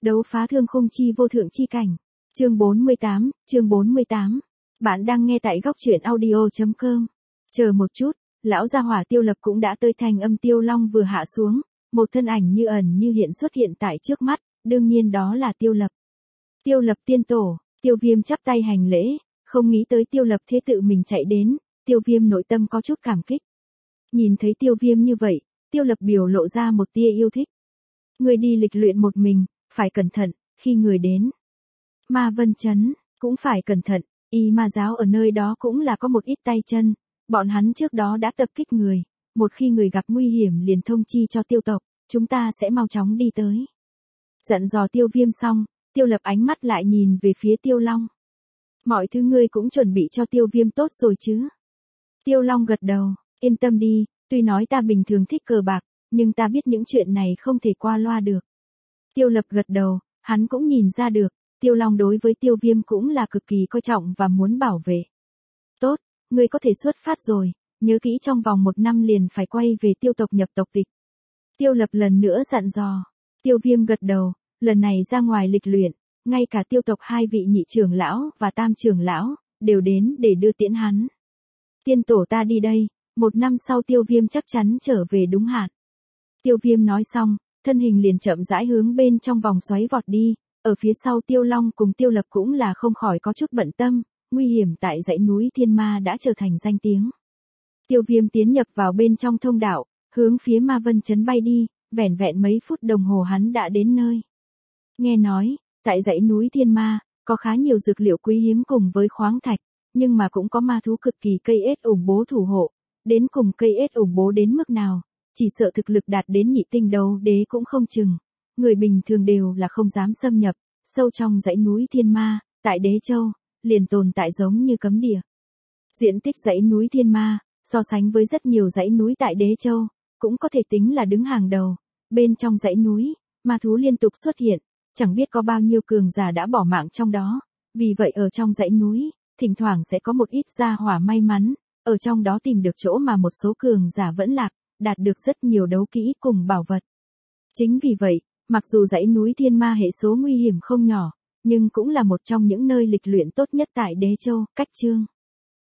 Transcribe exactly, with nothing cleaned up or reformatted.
Đấu phá thương khung chi vô thượng chi cảnh. Chương bốn mươi tám, chương bốn mươi tám. Bạn đang nghe tại góc truyện audio chấm com. Chờ một chút, lão gia hỏa Tiêu Lập cũng đã tới. Thanh âm Tiêu Long vừa hạ xuống, một thân ảnh như ẩn như hiện xuất hiện tại trước mắt, đương nhiên đó là Tiêu Lập. Tiêu Lập tiên tổ. Tiêu Viêm chắp tay hành lễ, không nghĩ tới Tiêu Lập thế tự mình chạy đến, Tiêu Viêm nội tâm có chút cảm kích. Nhìn thấy Tiêu Viêm như vậy, Tiêu Lập biểu lộ ra một tia yêu thích. Người đi lịch luyện một mình, phải cẩn thận, khi người đến Ma Vân Trấn, cũng phải cẩn thận, y ma giáo ở nơi đó cũng là có một ít tay chân, bọn hắn trước đó đã tập kích người, một khi người gặp nguy hiểm liền thông chi cho Tiêu tộc, chúng ta sẽ mau chóng đi tới. Dặn dò Tiêu Viêm xong, Tiêu Lập ánh mắt lại nhìn về phía Tiêu Long. Mọi thứ ngươi cũng chuẩn bị cho Tiêu Viêm tốt rồi chứ? Tiêu Long gật đầu, yên tâm đi, tuy nói ta bình thường thích cờ bạc, nhưng ta biết những chuyện này không thể qua loa được. Tiêu Lập gật đầu, hắn cũng nhìn ra được, Tiêu Long đối với Tiêu Viêm cũng là cực kỳ coi trọng và muốn bảo vệ. Tốt, ngươi có thể xuất phát rồi, nhớ kỹ trong vòng một năm liền phải quay về Tiêu tộc nhập tộc tịch. Tiêu Lập lần nữa dặn dò. Tiêu Viêm gật đầu, lần này ra ngoài lịch luyện, ngay cả Tiêu tộc hai vị nhị trưởng lão và tam trưởng lão, đều đến để đưa tiễn hắn. Tiên tổ ta đi đây, một năm sau Tiêu Viêm chắc chắn trở về đúng hạn. Tiêu Viêm nói xong, thân hình liền chậm rãi hướng bên trong vòng xoáy vọt đi, ở phía sau Tiêu Long cùng Tiêu Lập cũng là không khỏi có chút bận tâm, nguy hiểm tại dãy núi Thiên Ma đã trở thành danh tiếng. Tiêu Viêm tiến nhập vào bên trong thông đạo, hướng phía Ma Vân Trấn bay đi, vẻn vẹn mấy phút đồng hồ hắn đã đến nơi. Nghe nói, tại dãy núi Thiên Ma, có khá nhiều dược liệu quý hiếm cùng với khoáng thạch, nhưng mà cũng có ma thú cực kỳ cây ết ủng bố thủ hộ, đến cùng cây ết ủng bố đến mức nào, chỉ sợ thực lực đạt đến nhị tinh đấu đế cũng không chừng. Người bình thường đều là không dám xâm nhập, sâu trong dãy núi Thiên Ma, tại Đế Châu, liền tồn tại giống như cấm địa. Diện tích dãy núi Thiên Ma, so sánh với rất nhiều dãy núi tại Đế Châu, cũng có thể tính là đứng hàng đầu. Bên trong dãy núi, ma thú liên tục xuất hiện, chẳng biết có bao nhiêu cường giả đã bỏ mạng trong đó. Vì vậy ở trong dãy núi, thỉnh thoảng sẽ có một ít gia hỏa may mắn, ở trong đó tìm được chỗ mà một số cường giả vẫn lạc, đạt được rất nhiều đấu kỹ cùng bảo vật. Chính vì vậy, mặc dù dãy núi Thiên Ma hệ số nguy hiểm không nhỏ, nhưng cũng là một trong những nơi lịch luyện tốt nhất tại Đế Châu. Cách chương